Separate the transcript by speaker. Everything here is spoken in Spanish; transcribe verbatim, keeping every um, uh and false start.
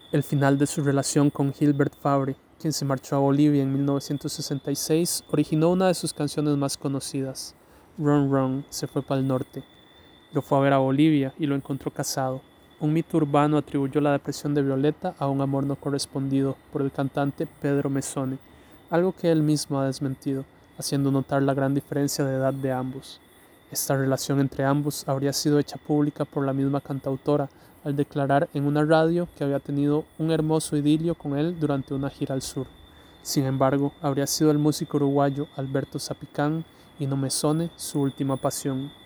Speaker 1: El final de su relación con Gilbert Fabre, quien se marchó a Bolivia en mil novecientos sesenta y seis, originó una de sus canciones más conocidas. Run Run se fue para el norte. Lo fue a ver a Bolivia y lo encontró casado. Un mito urbano atribuyó la depresión de Violeta a un amor no correspondido por el cantante Pedro Mezzone, algo que él mismo ha desmentido, haciendo notar la gran diferencia de edad de ambos. Esta relación entre ambos habría sido hecha pública por la misma cantautora al declarar en una radio que había tenido un hermoso idilio con él durante una gira al sur. Sin embargo, habría sido el músico uruguayo Alberto Zapicán y no Mezzone su última pasión.